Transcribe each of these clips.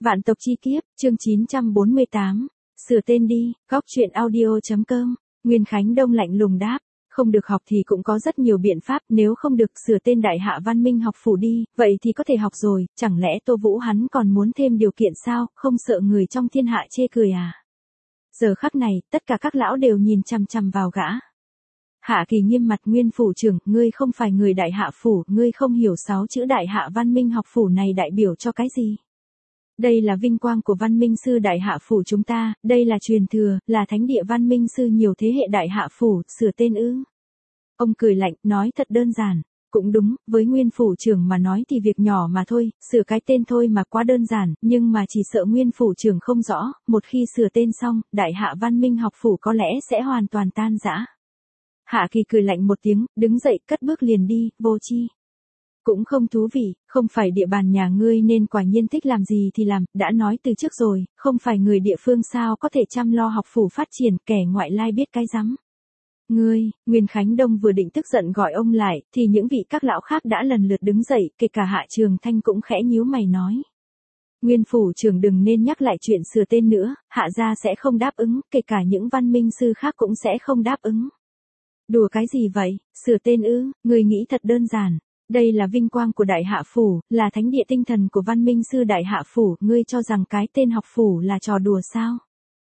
Vạn tộc chi kiếp, chương 948. Sửa tên đi, góc chuyện audio.com. Nguyên Khánh Đông lạnh lùng đáp. Không được học thì cũng có rất nhiều biện pháp, nếu không được sửa tên Đại Hạ Văn Minh học phủ đi, vậy thì có thể học rồi, chẳng lẽ Tô Vũ hắn còn muốn thêm điều kiện sao, không sợ người trong thiên hạ chê cười à? Giờ khắc này, tất cả các lão đều nhìn chằm chằm vào gã. Hạ Kỳ nghiêm mặt, Nguyên phủ trưởng, ngươi không phải người Đại Hạ phủ, ngươi không hiểu 6 chữ Đại Hạ Văn Minh học phủ này đại biểu cho cái gì? Đây là vinh quang của Văn Minh sư Đại Hạ phủ chúng ta, đây là truyền thừa, là thánh địa Văn Minh sư nhiều thế hệ Đại Hạ phủ, sửa tên ư? Ông cười lạnh, nói thật đơn giản. Cũng đúng, với Nguyên phủ trưởng mà nói thì việc nhỏ mà thôi, sửa cái tên thôi mà quá đơn giản, nhưng mà chỉ sợ Nguyên phủ trưởng không rõ, một khi sửa tên xong, Đại Hạ Văn Minh học phủ có lẽ sẽ hoàn toàn tan rã. Hạ Kỳ cười lạnh một tiếng, đứng dậy, cất bước liền đi, vô chi. Cũng không thú vị, không phải địa bàn nhà ngươi nên quả nhiên thích làm gì thì làm, đã nói từ trước rồi, không phải người địa phương sao có thể chăm lo học phủ phát triển, kẻ ngoại lai biết cái rắm. Ngươi, Nguyên Khánh Đông vừa định tức giận gọi ông lại, thì những vị các lão khác đã lần lượt đứng dậy, kể cả Hạ Trường Thanh cũng khẽ nhíu mày nói. Nguyên phủ trưởng đừng nên nhắc lại chuyện sửa tên nữa, Hạ gia sẽ không đáp ứng, kể cả những văn minh sư khác cũng sẽ không đáp ứng. Đùa cái gì vậy, sửa tên ư, ngươi nghĩ thật đơn giản. Đây là vinh quang của Đại Hạ phủ, là thánh địa tinh thần của Văn Minh sư Đại Hạ phủ, ngươi cho rằng cái tên học phủ là trò đùa sao?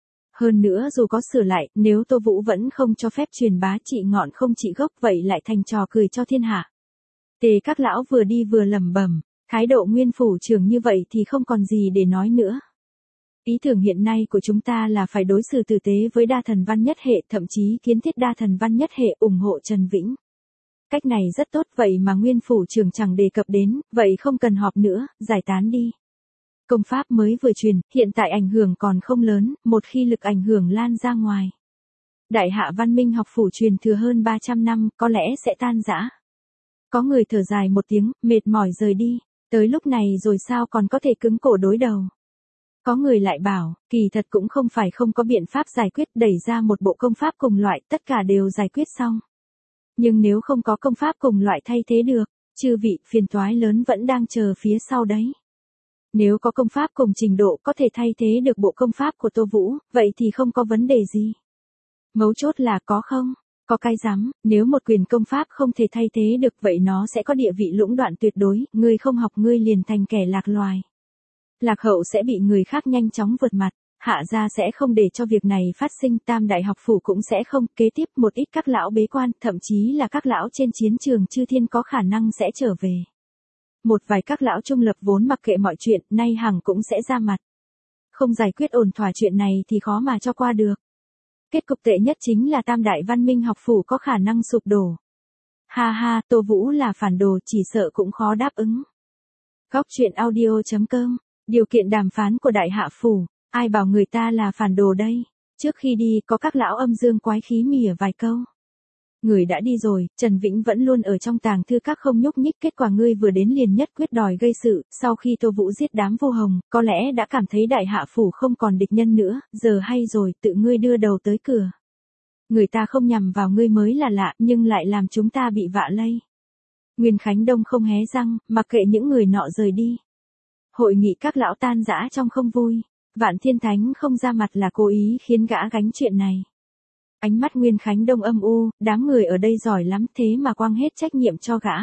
Hơn nữa dù có sửa lại, nếu Tô Vũ vẫn không cho phép truyền bá trị ngọn không trị gốc vậy lại thành trò cười cho thiên hạ. Tề các lão vừa đi vừa lẩm bẩm, thái độ Nguyên phủ trưởng như vậy thì không còn gì để nói nữa. Ý tưởng hiện nay của chúng ta là phải đối xử tử tế với đa thần văn nhất hệ, thậm chí kiến thiết đa thần văn nhất hệ ủng hộ Trần Vĩnh. Cách này rất tốt, vậy mà Nguyên phủ trưởng chẳng đề cập đến, vậy không cần họp nữa, giải tán đi. Công pháp mới vừa truyền, hiện tại ảnh hưởng còn không lớn, một khi lực ảnh hưởng lan ra ngoài. Đại Hạ Văn Minh học phủ truyền thừa hơn 300 năm, có lẽ sẽ tan rã. Có người thở dài một tiếng, mệt mỏi rời đi, tới lúc này rồi sao còn có thể cứng cổ đối đầu. Có người lại bảo, kỳ thật cũng không phải không có biện pháp giải quyết, đẩy ra một bộ công pháp cùng loại, tất cả đều giải quyết xong. Nhưng nếu không có công pháp cùng loại thay thế được, chư vị, phiền toái lớn vẫn đang chờ phía sau đấy. Nếu có công pháp cùng trình độ có thể thay thế được bộ công pháp của Tô Vũ, vậy thì không có vấn đề gì. Mấu chốt là có không? Có cái rắm, nếu một quyền công pháp không thể thay thế được vậy nó sẽ có địa vị lũng đoạn tuyệt đối, ngươi không học ngươi liền thành kẻ lạc loài. Lạc hậu sẽ bị người khác nhanh chóng vượt mặt, Hạ gia sẽ không để cho việc này phát sinh, Tam đại học phủ cũng sẽ không, kế tiếp một ít các lão bế quan, thậm chí là các lão trên chiến trường chư thiên có khả năng sẽ trở về. Một vài các lão trung lập vốn mặc kệ mọi chuyện, nay hằng cũng sẽ ra mặt. Không giải quyết ổn thỏa chuyện này thì khó mà cho qua được. Kết cục tệ nhất chính là Tam đại văn minh học phủ có khả năng sụp đổ. Ha ha, Tô Vũ là phản đồ chỉ sợ cũng khó đáp ứng. Góc chuyện audio.com. Điều kiện đàm phán của Đại Hạ phủ, ai bảo người ta là phản đồ đây? Trước khi đi có các lão âm dương quái khí mỉa vài câu. Người đã đi rồi, Trần Vĩnh vẫn luôn ở trong tàng thư các không nhúc nhích, kết quả ngươi vừa đến liền nhất quyết đòi gây sự, sau khi Tô Vũ giết đám vô hồng, có lẽ đã cảm thấy Đại Hạ phủ không còn địch nhân nữa, giờ hay rồi, tự ngươi đưa đầu tới cửa. Người ta không nhằm vào ngươi mới là lạ, nhưng lại làm chúng ta bị vạ lây. Nguyên Khánh Đông không hé răng, mặc kệ những người nọ rời đi. Hội nghị các lão tan rã trong không vui, Vạn Thiên Thánh không ra mặt là cố ý khiến gã gánh chuyện này. Ánh mắt Nguyên Khánh Đông âm u, đám người ở đây giỏi lắm thế mà quăng hết trách nhiệm cho gã.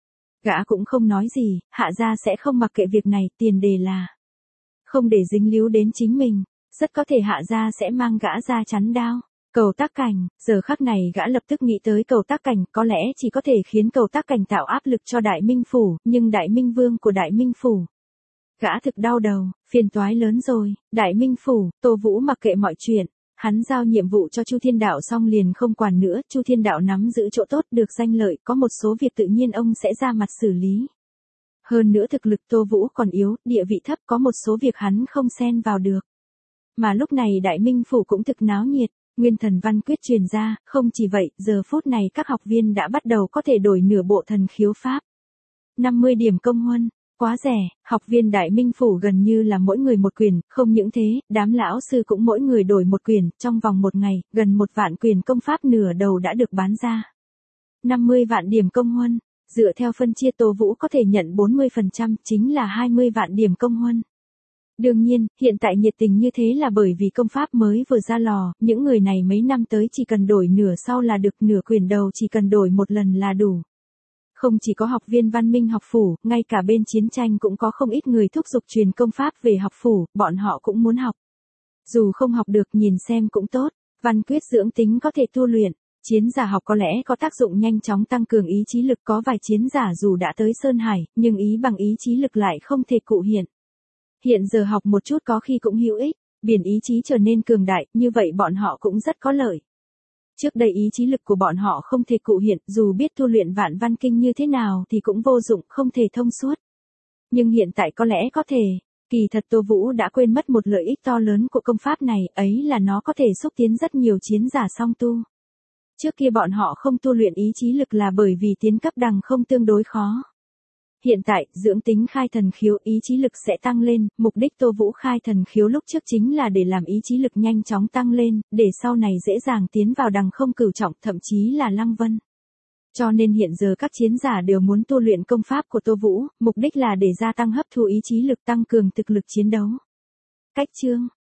Gã cũng không nói gì, Hạ gia sẽ không mặc kệ việc này, tiền đề là không để dính líu đến chính mình, rất có thể Hạ gia sẽ mang gã ra chắn đao. Cầu Tác Cảnh, giờ khắc này gã lập tức nghĩ tới Cầu Tác Cảnh, có lẽ chỉ có thể khiến Cầu Tác Cảnh tạo áp lực cho Đại Minh phủ, nhưng Đại Minh vương của Đại Minh phủ. Gã thực đau đầu, phiền toái lớn rồi, Đại Minh phủ, Tô Vũ mặc kệ mọi chuyện. Hắn giao nhiệm vụ cho Chu Thiên Đạo xong liền không quản nữa, Chu Thiên Đạo nắm giữ chỗ tốt được danh lợi, có một số việc tự nhiên ông sẽ ra mặt xử lý. Hơn nữa thực lực Tô Vũ còn yếu, địa vị thấp, có một số việc hắn không xen vào được. Mà lúc này Đại Minh phủ cũng thực náo nhiệt, Nguyên Thần Văn Quyết truyền ra, không chỉ vậy, giờ phút này các học viên đã bắt đầu có thể đổi nửa bộ thần khiếu pháp. 50 điểm công huân. Quá rẻ, học viên Đại Minh phủ gần như là mỗi người một quyền, không những thế, đám lão sư cũng mỗi người đổi một quyền, trong vòng một ngày, gần 1 vạn quyền công pháp nửa đầu đã được bán ra. 50 vạn điểm công huân, dựa theo phân chia Tô Vũ có thể nhận 40%, chính là 20 vạn điểm công huân. Đương nhiên, hiện tại nhiệt tình như thế là bởi vì công pháp mới vừa ra lò, những người này mấy năm tới chỉ cần đổi nửa sau là được, nửa quyển đầu chỉ cần đổi một lần là đủ. Không chỉ có học viên văn minh học phủ, ngay cả bên chiến tranh cũng có không ít người thúc giục truyền công pháp về học phủ, bọn họ cũng muốn học. Dù không học được nhìn xem cũng tốt, văn quyết dưỡng tính có thể tu luyện, chiến giả học có lẽ có tác dụng nhanh chóng tăng cường ý chí lực, có vài chiến giả dù đã tới Sơn Hải, nhưng ý bằng ý chí lực lại không thể cụ hiện. Hiện giờ học một chút có khi cũng hữu ích, biển ý chí trở nên cường đại, như vậy bọn họ cũng rất có lợi. Trước đây ý chí lực của bọn họ không thể cụ hiện, dù biết tu luyện vạn văn kinh như thế nào thì cũng vô dụng, không thể thông suốt. Nhưng hiện tại có lẽ có thể, kỳ thật Tô Vũ đã quên mất một lợi ích to lớn của công pháp này, ấy là nó có thể xúc tiến rất nhiều chiến giả song tu. Trước kia bọn họ không tu luyện ý chí lực là bởi vì tiến cấp đằng không tương đối khó. Hiện tại, dưỡng tính khai thần khiếu, ý chí lực sẽ tăng lên, mục đích Tô Vũ khai thần khiếu lúc trước chính là để làm ý chí lực nhanh chóng tăng lên, để sau này dễ dàng tiến vào đằng không cửu trọng, thậm chí là lăng vân. Cho nên hiện giờ các chiến giả đều muốn tu luyện công pháp của Tô Vũ, mục đích là để gia tăng hấp thu ý chí lực, tăng cường thực lực chiến đấu. Cách chương